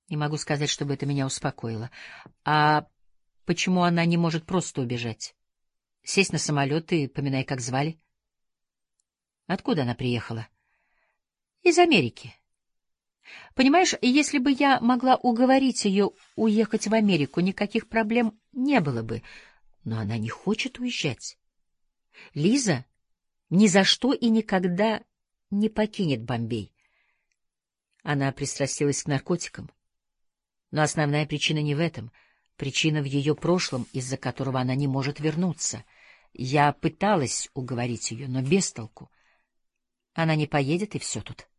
Не могу сказать, чтобы это меня успокоило. А почему она не может просто убежать? Сесть на самолет и поминай, как звали? Откуда она приехала? Из Америки. Понимаешь, если бы я могла уговорить ее уехать в Америку, никаких проблем не было бы. Но она не хочет уезжать. Лиза ни за что и никогда не покинет Бомбей. Она пристрастилась к наркотикам. Но основная причина не в этом. Причина в ее прошлом, из-за которого она не может вернуться. Я пыталась уговорить ее, но без толку. Она не поедет, и все тут.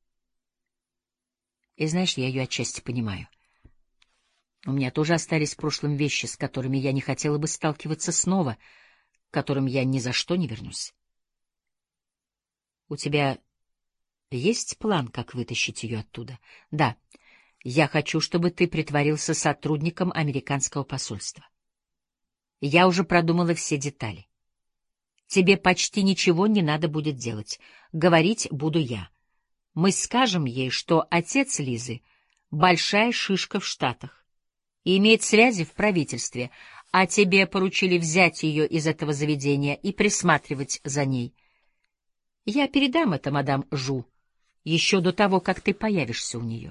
И знаешь, я ее отчасти понимаю. У меня тоже остались в прошлом вещи, с которыми я не хотела бы сталкиваться снова, к которым я ни за что не вернусь. У тебя есть план, как вытащить ее оттуда? Да. Я хочу, чтобы ты притворился сотрудником американского посольства. Я уже продумала все детали. Тебе почти ничего не надо будет делать. Говорить буду я. Мы скажем ей, что отец Лизы — большая шишка в Штатах и имеет связи в правительстве, а тебе поручили взять ее из этого заведения и присматривать за ней. Я передам это мадам Жу еще до того, как ты появишься у нее.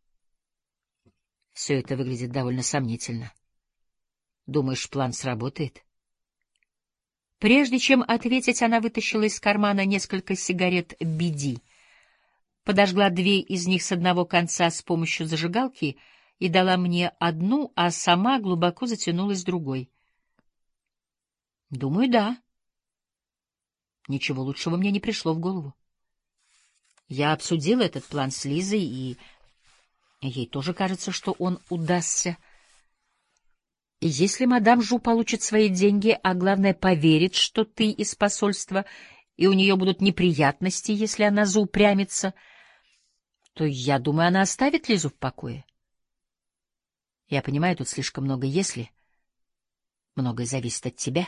Все это выглядит довольно сомнительно. Думаешь, план сработает? Прежде чем ответить, она вытащила из кармана несколько сигарет «Биди», подожгла 2 из них с одного конца с помощью зажигалки и дала мне одну, а сама глубоко затянулась другой. Думаю, да. Ничего лучшего мне не пришло в голову. Я обсудила этот план с Лизой, и ей тоже кажется, что он удастся. И если мадам Жу получит свои деньги, а главное, поверит, что ты из посольства, и у нее будут неприятности, если она заупрямится, то, я думаю, она оставит Лизу в покое. Я понимаю, тут слишком много «если». Многое зависит от тебя.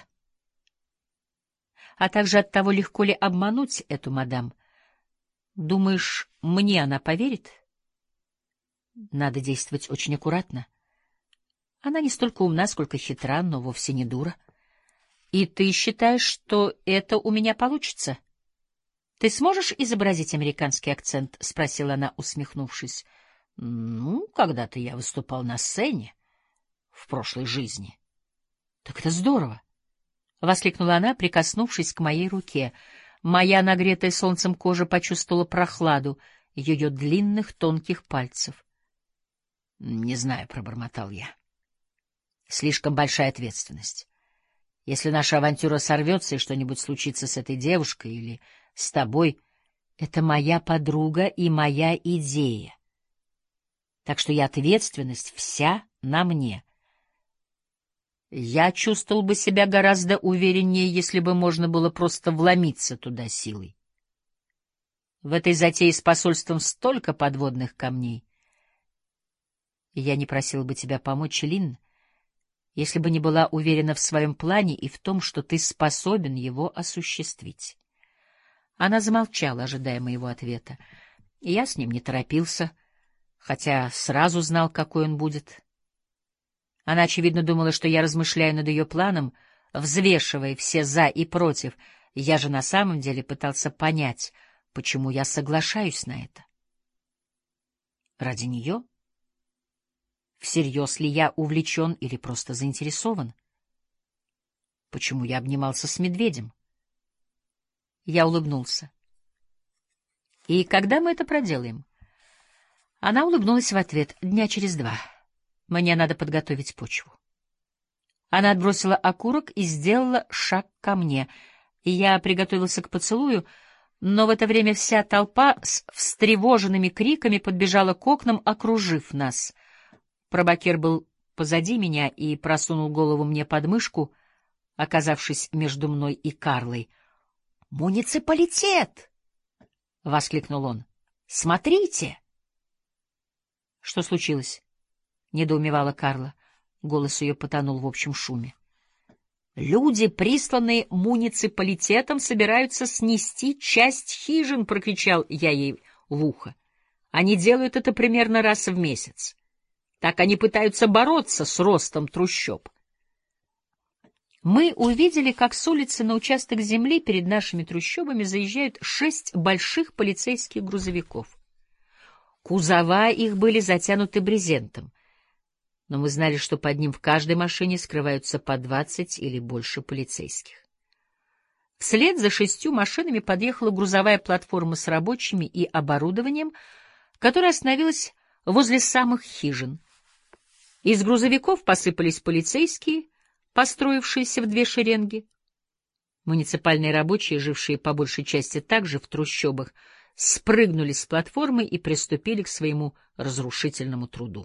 А также от того, легко ли обмануть эту мадам. Думаешь, мне она поверит? Надо действовать очень аккуратно. Она не столько умна, сколько хитра, но вовсе не дура. И ты считаешь, что это у меня получится? Ты сможешь изобразить американский акцент? — спросила она, усмехнувшись. — Ну, когда-то я выступал на сцене в прошлой жизни. — Так это здорово! — воскликнула она, прикоснувшись к моей руке. Моя нагретая солнцем кожа почувствовала прохладу ее длинных тонких пальцев. — Не знаю, — пробормотал я. — Слишком большая ответственность. Если наша авантюра сорвется и что-нибудь случится с этой девушкой или с тобой, это моя подруга и моя идея. Так что и ответственность вся на мне. Я чувствовал бы себя гораздо увереннее, если бы можно было просто вломиться туда силой. В этой затее с посольством столько подводных камней. Я не просила бы тебя помочь, Лин, если бы не была уверена в своем плане и в том, что ты способен его осуществить. Она замолчала, ожидая моего ответа. И я с ним не торопился, хотя сразу знал, какой он будет. Она, очевидно, думала, что я размышляю над ее планом, взвешивая все «за» и «против». Я же на самом деле пытался понять, почему я соглашаюсь на это. Ради нее? Всерьез ли я увлечен или просто заинтересован? Почему я обнимался с медведем? Я улыбнулся. И когда мы это проделаем? Она улыбнулась в ответ. Дня через 2. Мне надо подготовить почву. Она отбросила окурок и сделала шаг ко мне. И я приготовился к поцелую, но в это время вся толпа с встревоженными криками подбежала к окнам, окружив нас. Пробакер был позади меня и просунул голову мне под мышку, оказавшись между мной и Карлой. «Муниципалитет!» — воскликнул он. «Смотрите!» «Что случилось?» — недоумевала Карла. Голос ее потонул в общем шуме. «Люди, присланные муниципалитетом, собираются снести часть хижин!» — прокричал я ей в ухо. «Они делают это примерно раз в месяц. Так они пытаются бороться с ростом трущоб. Мы увидели, как с улицы на участок земли перед нашими трущобами заезжают 6 больших полицейских грузовиков. Кузова их были затянуты брезентом, но мы знали, что под ним в каждой машине скрываются по 20 или больше полицейских. Вслед за 6 машинами подъехала грузовая платформа с рабочими и оборудованием, которая остановилась возле самых хижин. Из грузовиков посыпались полицейские, построившиеся в 2 шеренги. Муниципальные рабочие, жившие по большей части также в трущобах, спрыгнули с платформы и приступили к своему разрушительному труду.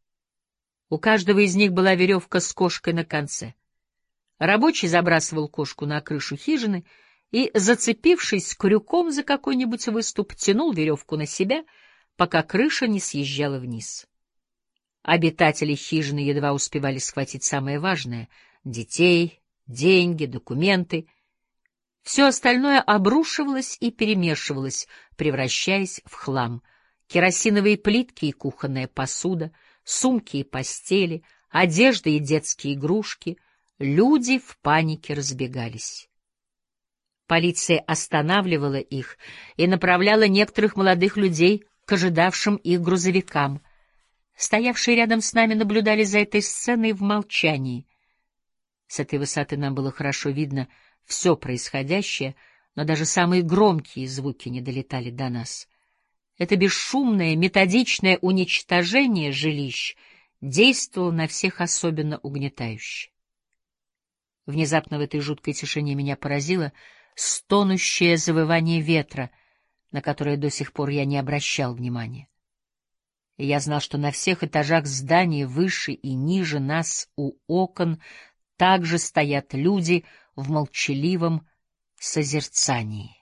У каждого из них была веревка с кошкой на конце. Рабочий забрасывал кошку на крышу хижины и, зацепившись крюком за какой-нибудь выступ, тянул веревку на себя, пока крыша не съезжала вниз. Обитатели хижины едва успевали схватить самое важное — детей, деньги, документы. Все остальное обрушивалось и перемешивалось, превращаясь в хлам. Керосиновые плитки и кухонная посуда, сумки и постели, одежда и детские игрушки. Люди в панике разбегались. Полиция останавливала их и направляла некоторых молодых людей к ожидавшим их грузовикам. Стоявшие рядом с нами наблюдали за этой сценой в молчании. С этой высоты нам было хорошо видно все происходящее, но даже самые громкие звуки не долетали до нас. Это бесшумное, методичное уничтожение жилищ действовало на всех особенно угнетающе. Внезапно в этой жуткой тишине меня поразило стонущее завывание ветра, на которое до сих пор я не обращал внимания. И я знал, что на всех этажах здания, выше и ниже нас, у окон, также стоят люди в молчаливом созерцании.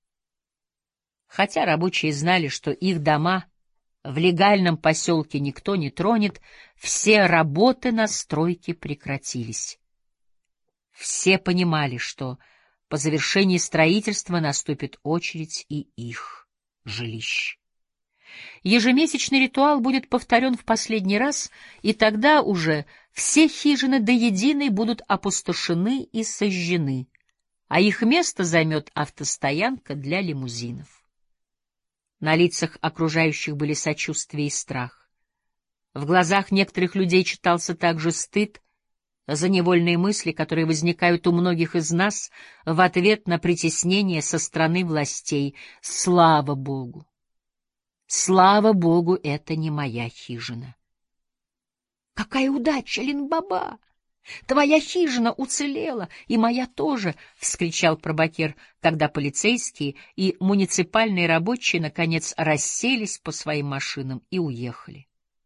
Хотя рабочие знали, что их дома в легальном поселке никто не тронет, все работы на стройке прекратились. Все понимали, что по завершении строительства наступит очередь и их жилищ. Ежемесячный ритуал будет повторен в последний раз, и тогда уже все хижины до единой будут опустошены и сожжены, а их место займет автостоянка для лимузинов. На лицах окружающих были сочувствие и страх. В глазах некоторых людей читался также стыд за невольные мысли, которые возникают у многих из нас в ответ на притеснение со стороны властей. Слава Богу! Слава Богу, это не моя хижина. Какая удача, Линбаба! Твоя хижина уцелела, и моя тоже, — вскричал пробакер, когда полицейские и муниципальные рабочие наконец расселись по своим машинам и уехали.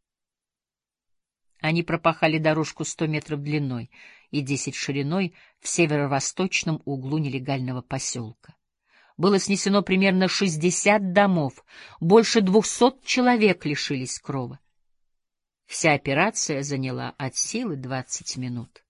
Они пропахали дорожку 100 метров длиной и 10 шириной в северо-восточном углу нелегального поселка. Было снесено примерно 60 домов, больше 200 человек лишились крова. Вся операция заняла от силы 20 минут.